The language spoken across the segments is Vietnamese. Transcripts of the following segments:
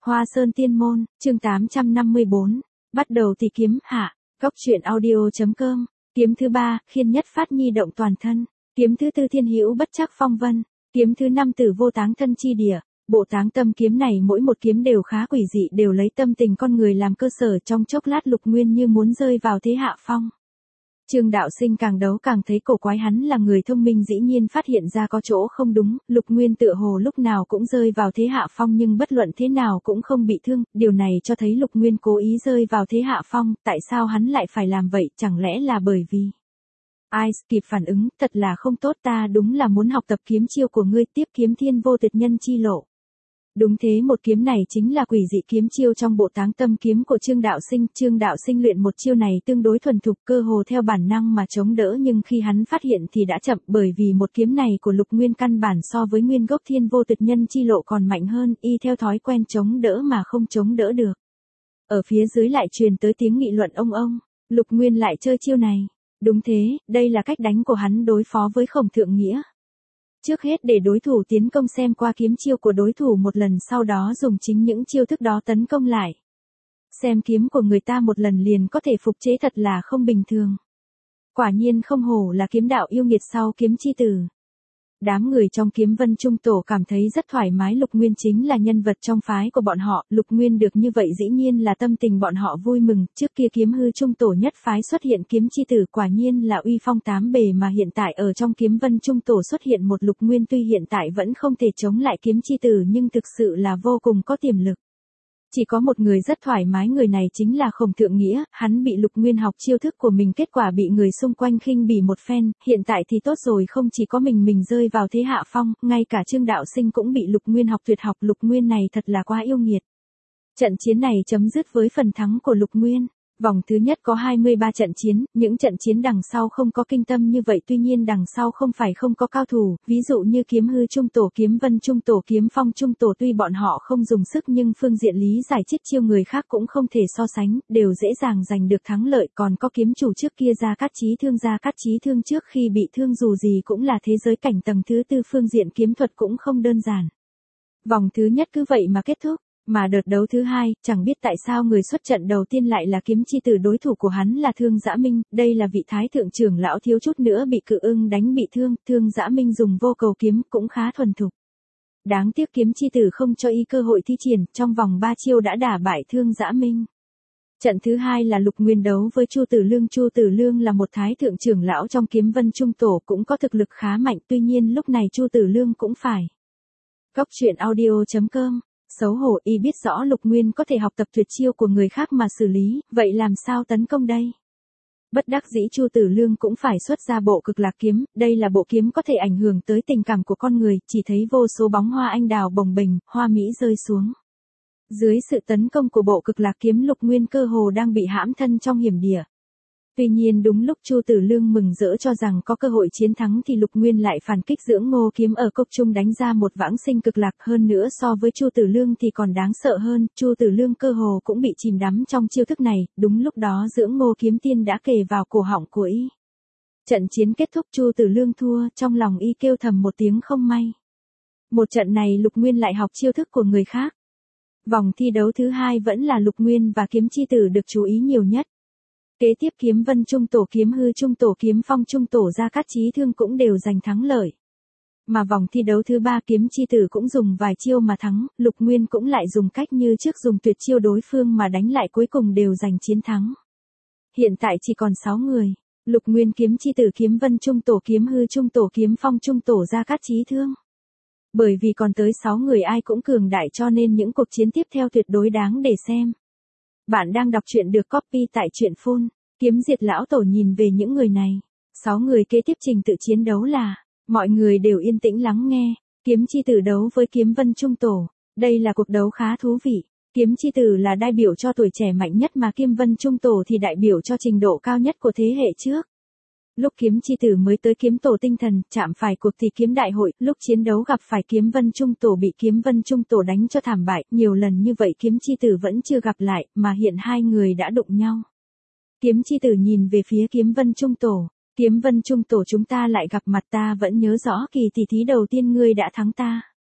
Hoa Sơn Tiên Môn, chương 854, bắt đầu thì kiếm hạ, góc truyện audio.com, kiếm thứ 3, khiên nhất phát nhi động toàn thân, kiếm thứ 4 thiên hữu bất trắc phong vân, kiếm thứ 5 tử vô táng thân chi địa. Bộ táng tâm kiếm này mỗi một kiếm đều khá quỷ dị, đều lấy tâm tình con người làm cơ sở, trong chốc lát Lục Nguyên như muốn rơi vào thế hạ phong. Trương Đạo Sinh càng đấu càng thấy cổ quái, hắn là người thông minh dĩ nhiên phát hiện ra có chỗ không đúng, Lục Nguyên tựa hồ lúc nào cũng rơi vào thế hạ phong nhưng bất luận thế nào cũng không bị thương, điều này cho thấy Lục Nguyên cố ý rơi vào thế hạ phong, tại sao hắn lại phải làm vậy, chẳng lẽ là bởi vì... Ai kịp phản ứng, thật là không tốt, ta đúng là muốn học tập kiếm chiêu của ngươi, tiếp kiếm thiên vô tuyệt nhân chi lộ. Đúng thế, một kiếm này chính là quỷ dị kiếm chiêu trong bộ táng tâm kiếm của Trương Đạo Sinh luyện một chiêu này tương đối thuần thục, cơ hồ theo bản năng mà chống đỡ, nhưng khi hắn phát hiện thì đã chậm, bởi vì một kiếm này của Lục Nguyên căn bản so với nguyên gốc thiên vô tuyệt nhân chi lộ còn mạnh hơn, y theo thói quen chống đỡ mà không chống đỡ được. Ở phía dưới lại truyền tới tiếng nghị luận ông, Lục Nguyên lại chơi chiêu này. Đúng thế, đây là cách đánh của hắn đối phó với Khổng Thượng Nghĩa. Trước hết để đối thủ tiến công xem qua kiếm chiêu của đối thủ một lần, sau đó dùng chính những chiêu thức đó tấn công lại. Xem kiếm của người ta một lần liền có thể phục chế thật là không bình thường. Quả nhiên không hổ là kiếm đạo yêu nghiệt sau kiếm chi tử. Đám người trong Kiếm Vân Trung Tổ cảm thấy rất thoải mái, Lục Nguyên chính là nhân vật trong phái của bọn họ, Lục Nguyên được như vậy dĩ nhiên là tâm tình bọn họ vui mừng, trước kia Kiếm Hư Trung Tổ nhất phái xuất hiện kiếm chi tử quả nhiên là uy phong tám bề, mà hiện tại ở trong Kiếm Vân Trung Tổ xuất hiện một Lục Nguyên tuy hiện tại vẫn không thể chống lại kiếm chi tử nhưng thực sự là vô cùng có tiềm lực. Chỉ có một người rất thoải mái, người này chính là Khổng Thượng Nghĩa, hắn bị Lục Nguyên học chiêu thức của mình, kết quả bị người xung quanh khinh bỉ một phen, hiện tại thì tốt rồi, không chỉ có mình rơi vào thế hạ phong, ngay cả Trương Đạo Sinh cũng bị Lục Nguyên học tuyệt học, Lục Nguyên này thật là quá yêu nghiệt. Trận chiến này chấm dứt với phần thắng của Lục Nguyên. Vòng thứ nhất có 23 trận chiến, những trận chiến đằng sau không có kinh tâm như vậy, tuy nhiên đằng sau không phải không có cao thủ, ví dụ như Kiếm Hư Trung Tổ, Kiếm Vân Trung Tổ, Kiếm Phong Trung Tổ, tuy bọn họ không dùng sức nhưng phương diện lý giải chiết chiêu người khác cũng không thể so sánh, đều dễ dàng giành được thắng lợi, còn có kiếm chủ trước kia Gia Cát Chí Thương trước khi bị thương dù gì cũng là thế giới cảnh tầng thứ 4, phương diện kiếm thuật cũng không đơn giản. Vòng thứ nhất cứ vậy mà kết thúc. Mà đợt đấu thứ hai, chẳng biết tại sao người xuất trận đầu tiên lại là kiếm chi tử, đối thủ của hắn là Thương Dã Minh, đây là vị thái thượng trưởng lão thiếu chút nữa bị Cự Ưng đánh bị thương, Thương Dã Minh dùng vô cầu kiếm cũng khá thuần thục. Đáng tiếc kiếm chi tử không cho y cơ hội thi triển, trong vòng 3 chiêu đã đả bại Thương Dã Minh. Trận thứ hai là Lục Nguyên đấu với Chu Tử Lương là một thái thượng trưởng lão trong Kiếm Vân Trung Tổ, cũng có thực lực khá mạnh, tuy nhiên lúc này Chu Tử Lương cũng phải. Góc truyện audio.com. Xấu hổ, y biết rõ Lục Nguyên có thể học tập tuyệt chiêu của người khác mà xử lý, vậy làm sao tấn công đây? Bất đắc dĩ Chu Tử Lương cũng phải xuất ra bộ Cực Lạc kiếm, đây là bộ kiếm có thể ảnh hưởng tới tình cảm của con người, chỉ thấy vô số bóng hoa anh đào bồng bềnh, hoa mỹ rơi xuống. Dưới sự tấn công của bộ Cực Lạc kiếm, Lục Nguyên cơ hồ đang bị hãm thân trong hiểm địa. Tuy nhiên đúng lúc Chu Tử Lương mừng rỡ cho rằng có cơ hội chiến thắng thì Lục Nguyên lại phản kích, Dưỡng Ngô kiếm ở cốc trung đánh ra một vãng sinh cực lạc, hơn nữa so với Chu Tử Lương thì còn đáng sợ hơn, Chu Tử Lương cơ hồ cũng bị chìm đắm trong chiêu thức này, đúng lúc đó Dưỡng Ngô kiếm tiên đã kề vào cổ họng của y. Trận chiến kết thúc, Chu Tử Lương thua, trong lòng y kêu thầm một tiếng không may. Một trận này Lục Nguyên lại học chiêu thức của người khác. Vòng thi đấu thứ hai vẫn là Lục Nguyên và kiếm chi tử được chú ý nhiều nhất. Kế tiếp Kiếm Vân Trung Tổ, Kiếm Hư Trung Tổ, Kiếm Phong Trung Tổ, Gia Cát Chí Thương cũng đều giành thắng lợi. Mà vòng thi đấu thứ ba kiếm chi tử cũng dùng vài chiêu mà thắng, Lục Nguyên cũng lại dùng cách như trước, dùng tuyệt chiêu đối phương mà đánh lại, cuối cùng đều giành chiến thắng. Hiện tại chỉ còn 6 người, Lục Nguyên, kiếm chi tử, Kiếm Vân Trung Tổ, Kiếm Hư Trung Tổ, Kiếm Phong Trung Tổ, Gia Cát Chí Thương. Bởi vì còn tới 6 người ai cũng cường đại cho nên những cuộc chiến tiếp theo tuyệt đối đáng để xem. Bạn đang đọc truyện được copy tại truyện phone. Kiếm Diệt lão tổ nhìn về những người này. 6 người kế tiếp trình tự chiến đấu là, mọi người đều yên tĩnh lắng nghe. Kiếm chi tử đấu với Kiếm Vân Trung Tổ. Đây là cuộc đấu khá thú vị. Kiếm chi tử là đại biểu cho tuổi trẻ mạnh nhất mà Kiếm Vân Trung Tổ thì đại biểu cho trình độ cao nhất của thế hệ trước. Lúc kiếm chi tử mới tới kiếm tổ tinh thần, chạm phải cuộc thì kiếm đại hội, lúc chiến đấu gặp phải Kiếm Vân Trung Tổ bị Kiếm Vân Trung Tổ đánh cho thảm bại, nhiều lần như vậy kiếm chi tử vẫn chưa gặp lại, mà hiện hai người đã đụng nhau. Kiếm chi tử nhìn về phía Kiếm Vân Trung Tổ, Kiếm Vân Trung Tổ chúng ta lại gặp mặt, ta vẫn nhớ rõ kỳ tỷ thí đầu tiên ngươi đã thắng ta.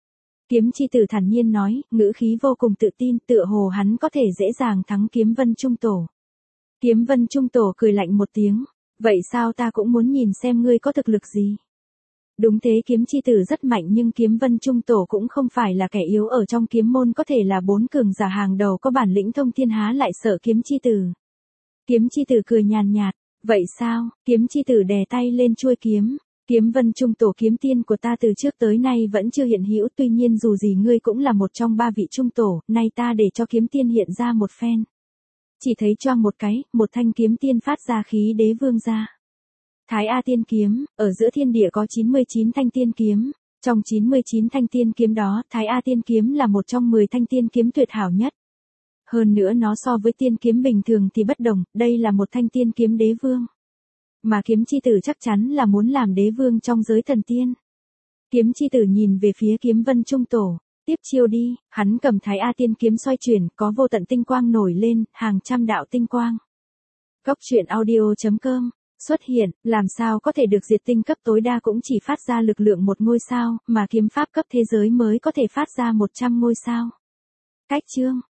Kiếm chi tử thản nhiên nói, ngữ khí vô cùng tự tin, tựa hồ hắn có thể dễ dàng thắng Kiếm Vân Trung Tổ. Kiếm Vân Trung Tổ cười lạnh một tiếng, vậy sao ta cũng muốn nhìn xem ngươi có thực lực gì. Đúng thế, kiếm chi tử rất mạnh nhưng Kiếm Vân Trung Tổ cũng không phải là kẻ yếu ở trong kiếm môn, có thể là 4 cường giả hàng đầu có bản lĩnh thông thiên, há lại sợ kiếm chi tử. Kiếm chi tử cười nhàn nhạt, vậy sao, kiếm chi tử đè tay lên chuôi kiếm. Kiếm Vân Trung Tổ, kiếm tiên của ta từ trước tới nay vẫn chưa hiện hữu, tuy nhiên dù gì ngươi cũng là một trong 3 vị Trung Tổ, nay ta để cho kiếm tiên hiện ra một phen. Chỉ thấy choang một cái, một thanh kiếm tiên phát ra khí đế vương ra. Thái A Tiên Kiếm, ở giữa thiên địa có 99 thanh tiên kiếm, trong 99 thanh tiên kiếm đó, Thái A Tiên Kiếm là một trong 10 thanh tiên kiếm tuyệt hảo nhất. Hơn nữa nó so với tiên kiếm bình thường thì bất đồng, đây là một thanh tiên kiếm đế vương. Mà kiếm chi tử chắc chắn là muốn làm đế vương trong giới thần tiên. Kiếm chi tử nhìn về phía Kiếm Vân Trung Tổ, tiếp chiêu đi, hắn cầm Thái A Tiên Kiếm xoay chuyển, có vô tận tinh quang nổi lên, hàng trăm đạo tinh quang. Cốc truyện audio.com xuất hiện, làm sao có thể được diệt tinh cấp tối đa cũng chỉ phát ra lực lượng 1 ngôi sao, mà kiếm pháp cấp thế giới mới có thể phát ra 100 ngôi sao. Cách chương